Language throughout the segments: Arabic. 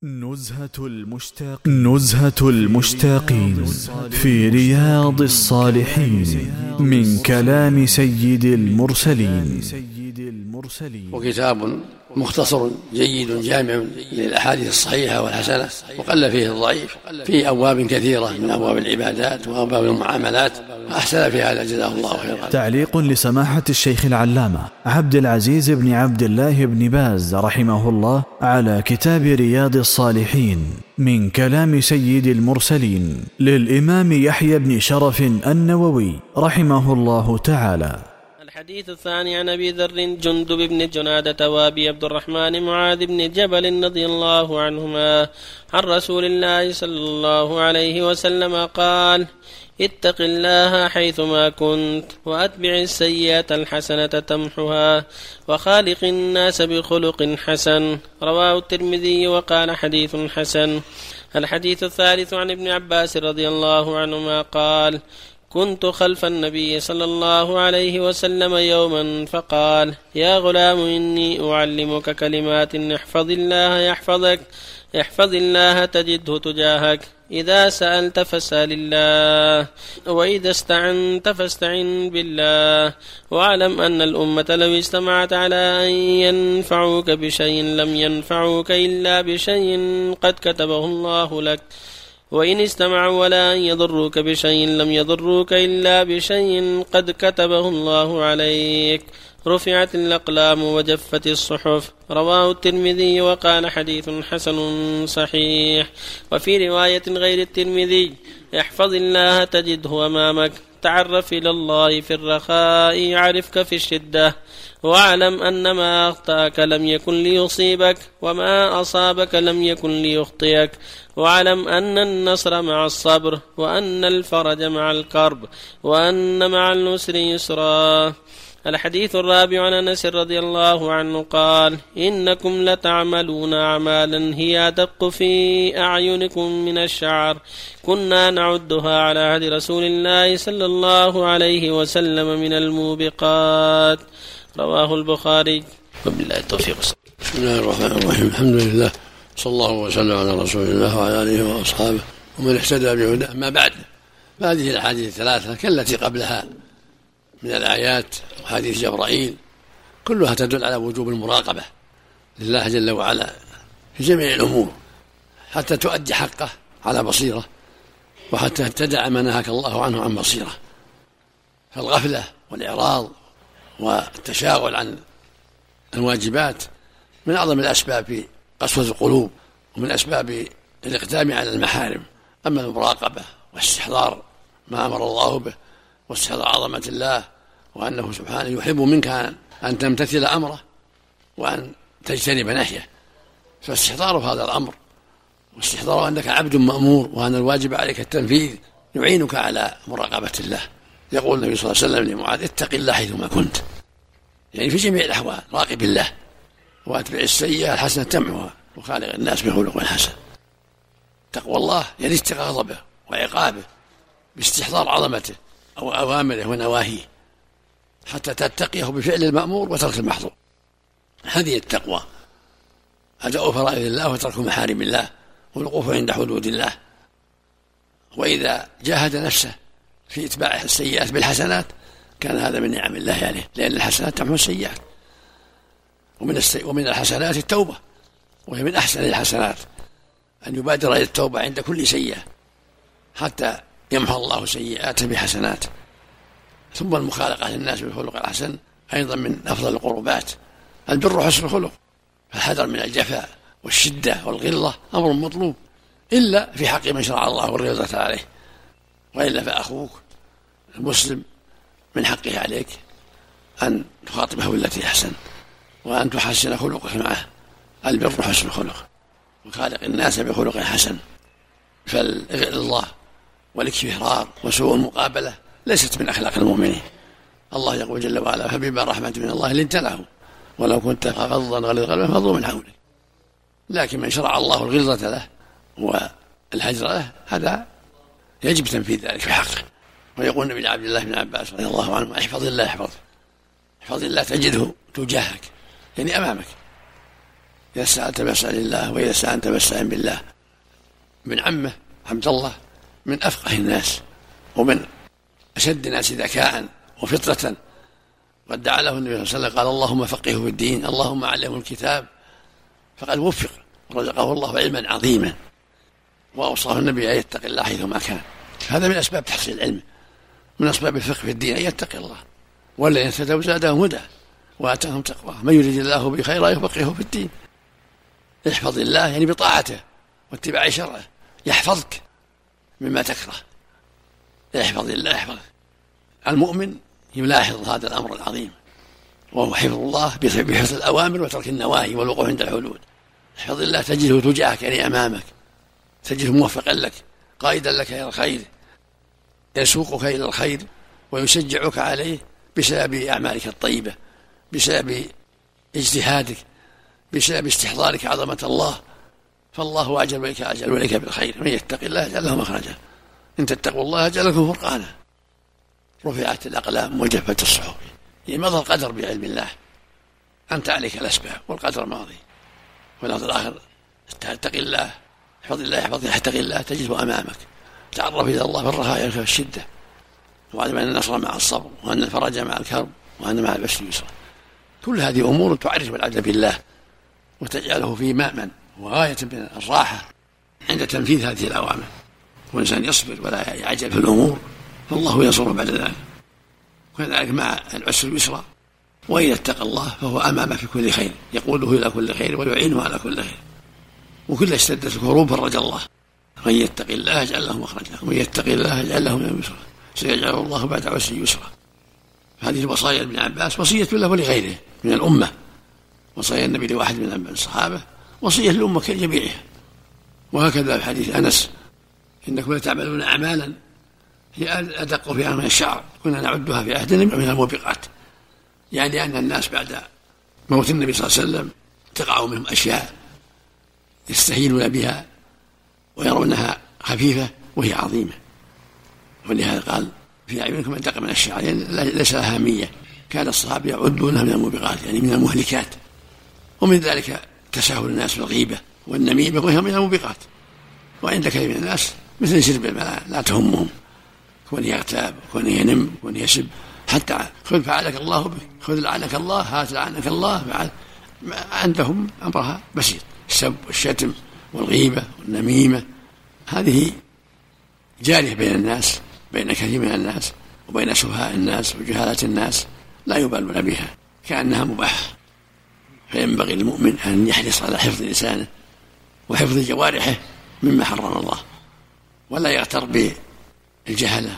نزهة المشتاقين في رياض الصالحين من كلام سيد المرسلين. وكتاب مختصر جيد جامع للأحاديث الصحيحة والحسنة، وقل فيه الضعيف، فيه أبواب كثيرة من أبواب العبادات وأبواب المعاملات، أحسن في هذا جزاه الله خيرا. تعليق لسماحة الشيخ العلامة عبد العزيز بن عبد الله بن باز رحمه الله على كتاب رياض الصالحين من كلام سيد المرسلين للإمام يحيى بن شرف النووي رحمه الله تعالى. الحديث الثاني عن أبي ذر جندب بن جنادة وأبي عبد الرحمن معاذ بن جبل رضي الله عنهما عن رسول الله صلى الله عليه وسلم قال: اتق الله حيثما كنت وأتبع السيئة الحسنة تمحها وخالق الناس بخلق حسن. رواه الترمذي وقال حديث حسن. الحديث الثالث عن ابن عباس رضي الله عنهما قال: كنت خلف النبي صلى الله عليه وسلم يوما فقال: يا غلام إني أعلمك كلمات احفظ الله يحفظك، احفظ الله تجده تجاهك، إذا سألت فاسأل الله، وإذا استعنت فاستعن بالله، واعلم أن الأمة لو اجتمعت على أن ينفعوك بشيء لم ينفعوك إلا بشيء قد كتبه الله لك، وإن استمعوا ولا أن يضروك بشيء لم يضروك إلا بشيء قد كتبه الله عليك، رفعت الأقلام وجفت الصحف. رواه الترمذي وقال حديث حسن صحيح. وفي رواية غير الترمذي: احفظ الله تجده أمامك، تعرف إلى الله في الرخاء يعرفك في الشدة، واعلم أن ما أخطأك لم يكن ليصيبك وما أصابك لم يكن ليخطئك، واعلم أن النصر مع الصبر، وأن الفرج مع الكرب، وأن مع النسر يسرا. الحديث الرابع عن أنس رضي الله عنه قال: إنكم لتعملون أعمالا هي أدق في أعينكم من الشعر، كنا نعدها على عهد رسول الله صلى الله عليه وسلم من الموبقات. رواه البخاري. وبالله التوفيق. بسم الله الرحمن الرحيم، الحمد لله، صلى الله وسلم على رسول الله وعلى آله وأصحابه ومن اهتدى بهداه. أما بعد، فهذه الأحاديث الثلاثة كالتي قبلها من الآيات وحديث جبرائيل كلها تدل على وجوب المراقبة لله جل وعلا في جميع الأمور، حتى تؤدي حقه على بصيرة، وحتى تدع ما نهاك الله عنه عن بصيرة. فالغفلة والإعراض والتشاغل عن الواجبات من أعظم الأسباب في قسوة القلوب، ومن أسباب الإقدام على المحارم. أما المراقبة واستحضار ما أمر الله به، واستحضار عظمة الله، وأنه سبحانه يحب منك أن تمتثل أمره وأن تجتنب نهيه، فاستحضار هذا الأمر واستحضار أنك عبد مأمور وأن الواجب عليك التنفيذ يعينك على مراقبة الله. يقول النبي صلى الله عليه وسلم لمعاذ: اتق الله حيثما كنت، يعني في جميع الأحوال راقب الله، وأتبع السيئة الحسنة تمحها، وخالق الناس بخلق حسن. تقوى الله يعني اتقى غضبه وعقابه باستحضار عظمته أو أوامره ونواهيه، حتى تتقيه بفعل المأمور وترك المحظور. هذه التقوى، أداء فرائض الله وترك محارم الله والوقوف عند حدود الله. وإذا جاهد نفسه في إتباع السيئات بالحسنات كان هذا من نعم الله عليه، لأن الحسنات تمحو السيئات. ومن الحسنات التوبة، وهي من أحسن الحسنات أن يبادر إلى التوبة عند كل سيئة حتى يمحو الله سيئاته بحسنات. ثم المخالقة للناس بالخلق الحسن أيضا من أفضل القربات. البر حسن الخلق، فالحذر من الجفاء والشدة والغلظة أمر مطلوب، إلا في حق من شرع الله والرضا عليه، وإلا فأخوك المسلم من حقه عليك أن تخاطبه بالتي أحسن، وأن تحسن خلقك معه. البر حسن الخلق، وخالق الناس بخلق حسن. فالغلظة والاكفرار وسوء المقابلة ليست من أخلاق المؤمنين. الله يقول جل وعلا: فبما رحمة من الله لنت لهم ولو كنت فظا غليظ القلب فانفضوا من حولك. لكن من شرع الله الغلظة له والهجر له هذا يجب تنفيذ ذلك في حقه. ويقول النبي عبد الله بن عباس رضي الله عنه: احفظ الله يحفظك، احفظ الله تجده تجاهك، يعني أمامك. إذا سألت فاسأل الله وإذا استعنت فاستعن بالله. من عمه عبد الله من أفقه الناس ومن أشد الناس ذكاء وفطرة، قد دعا له النبي صلى الله عليه وسلم قال اللهم فقهه في الدين اللهم علمه الكتاب، فقد وفق ورزقه الله علما عظيما، وأوصاه النبي أن يتقي الله حيثما كان. هذا من أسباب تحصيل العلم، من أسباب الفقه في الدين أن يتقي الله، والذين اهتدوا زادهم هدى وآتاهم تقوى. من يريد الله به خيرا يفقهه في الدين. احفظ الله يعني بطاعته واتباع شرعه، يحفظك مما تكره. احفظ الله يحفظك. المؤمن يلاحظ هذا الأمر العظيم، وهو حفظ الله بحفظ الأوامر وترك النواهي والوقوف عند الحدود. احفظ الله تجده تجاهك يعني أمامك، تجده موفقا لك قائدا لك إلى الخير، يسوقك إلى الخير ويشجعك عليه بسبب أعمالك الطيبة، بسبب اجتهادك، بسبب استحضارك عظمة الله. فالله أجل ولك أجل ولك بالخير. من يتق الله يجعل له مخرجا إن تتقوا الله يجعل لكم فرقانا. رفعت الأقلام وجفت الصحف. مضى القدر بعلم الله، أنت عليك الأسباب والقدر ماضي. والأمر الآخر اتق الله احفظ الله يحفظك، اتق الله تجده أمامك. تعرف إلى الله في الرخاء في الشدة، واعلم أن النصر مع الصبر، وأن الفرج مع الكرب، وأن مع العسر يسرا. كل هذه أمور تعرف العبد بالله وتجعله في مأمن وغاية من الراحة عند تنفيذ هذه الأوامر. والإنسان يصبر ولا يعجل في الأمور، فالله ينصره بعد ذلك. وكذلك مع العسر يسرا، وإذا اتقى الله فهو أمامه في كل خير، يقوده إلى كل خير ويعينه على كل خير. وكل اشتدت الكروب فرج الله. من يتق الله يجعل له مخرجا ومن يتق الله يجعل له من يسرا، سيجعل الله بعد عسر يسرا. هذه الوصايا ابن عباس وصية له ولغيره من الأمة، وصايا النبي لواحد من الصحابة وصية للأمة كجميعها. وهكذا في حديث أنس إنكم لتعملون أعمالا هي أدق فيها من الشعر كنا نعدها في عهدنا من الموبقات، يعني أن الناس بعد موت النبي صلى الله عليه وسلم تقع منهم أشياء يستهينون بها ويرونها خفيفة وهي عظيمة. ولهذا قال في أعينكم أدق من الشعر، يعني ليس لها أهمية. كان الصحابة يعدونها من الموبقات يعني من المهلكات. ومن ذلك تساهل الناس بالغيبة والنميمة وهي من الموبقات. وعند كثير من الناس مثل شرب الماء لا تهمهم، كون يغتاب كون ينم كون يسب، حتى خذ فعلك الله بك، خذ لعنك الله، هات لعنك الله. فعل عندهم أمرها بسيط، السب والشتم والغيبة والنميمة هذه جارية بين الناس، بين كثير من الناس وبين سفهاء الناس وجهالة الناس، لا يبالون بها كأنها مباحة. فينبغي للمؤمن أن يحرص على حفظ لسانه وحفظ جوارحه مما حرم الله، ولا يغتر بالجهلة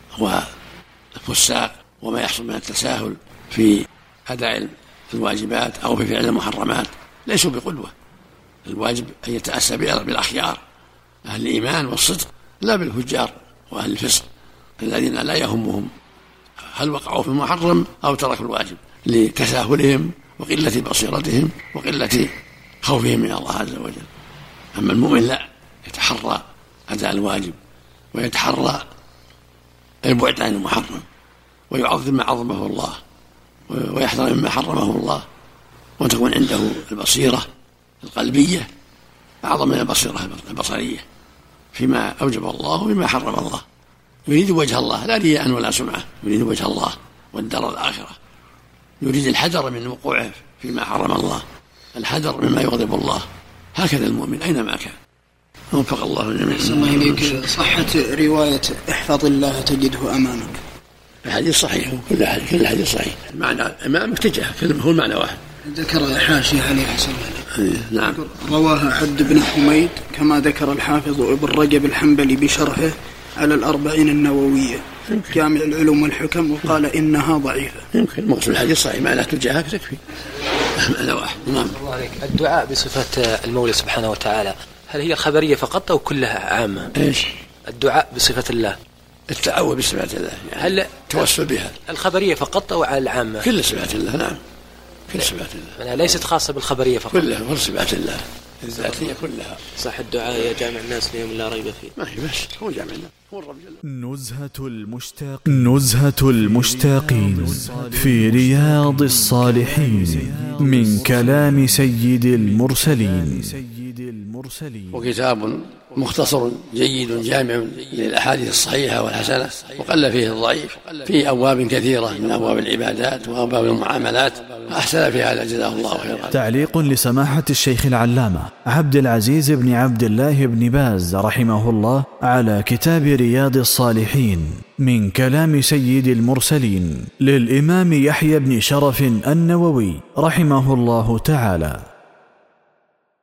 والفساق وما يحصل من التساهل في أداء الواجبات أو في فعل المحرمات. ليسوا بقدوة. الواجب أن يتأسى بالأخيار أهل الإيمان والصدق، لا بالفجار وأهل الفسق الذين لا يهمهم هل وقعوا في المحرم أو تركوا الواجب لتساهلهم وقلة بصيرتهم وقلة خوفهم من الله عز وجل. أما المؤمن لا، يتحرى أداء الواجب ويتحرى البعد عن المحرم ويعظم ما عظمه الله ويحذر مما حرمه الله، وتكون عنده البصيرة القلبية أعظم من البصيرة البصرية فيما أوجب الله وفيما حرم الله. يريد وجه الله لا رياء ولا سمعة، يريد وجه الله والدار الآخرة، يريد الحذر من وقوعه فيما حرم الله، الحذر مما يغضب الله. هكذا المؤمن أينما كان. وفق الله الجميع. الله إليك، صحة رواية احفظ الله تجده أمامك. الحديث صحيح، كل حديث صحيح. المعنى أمامك تجاه، هو المعنى واحد. ذكر حاشية عليه حسن نعم. رواها عبد بن حميد كما ذكر الحافظ ابن رجب الحنبلي بشرحه على الأربعين النووية جامع العلوم والحكم، وقال إنها ضعيفة. يمكن مقصود الحديث صحيح، معناه تجاهك تكفي. أنا واحد. نعم. الله عليك. الدعاء بصفة المولى سبحانه وتعالى هل هي خبرية فقط أو كلها عامة؟ إيش؟ الدعاء بصفة الله، التعوذ بصفات الله، يعني هل توسل بها الخبرية فقط أو على العامة؟ كل صفات الله. نعم، كل صفات الله، ليست خاصة بالخبرية فقط، كلها صفات الله. الذاتية كلها. صح الدعاء يا جامع الناس ليوم لا ريب فيه، ما هي بس هو جامع الناس، هو الرب جل. نزهة المشتاقين في رياض الصالحين من كلام سيد المرسلين. وكتاب مختصر جيد جامع للأحاديث الصحيحة والحسنة، وقل فيه الضعيف، فيه أبواب كثيرة من أبواب العبادات وأبواب المعاملات، أحسن في هذا جزاه الله خيرا. تعليق لسماحة الشيخ العلامة عبد العزيز بن عبد الله بن باز رحمه الله على كتاب رياض الصالحين من كلام سيد المرسلين للإمام يحيى بن شرف النووي رحمه الله تعالى.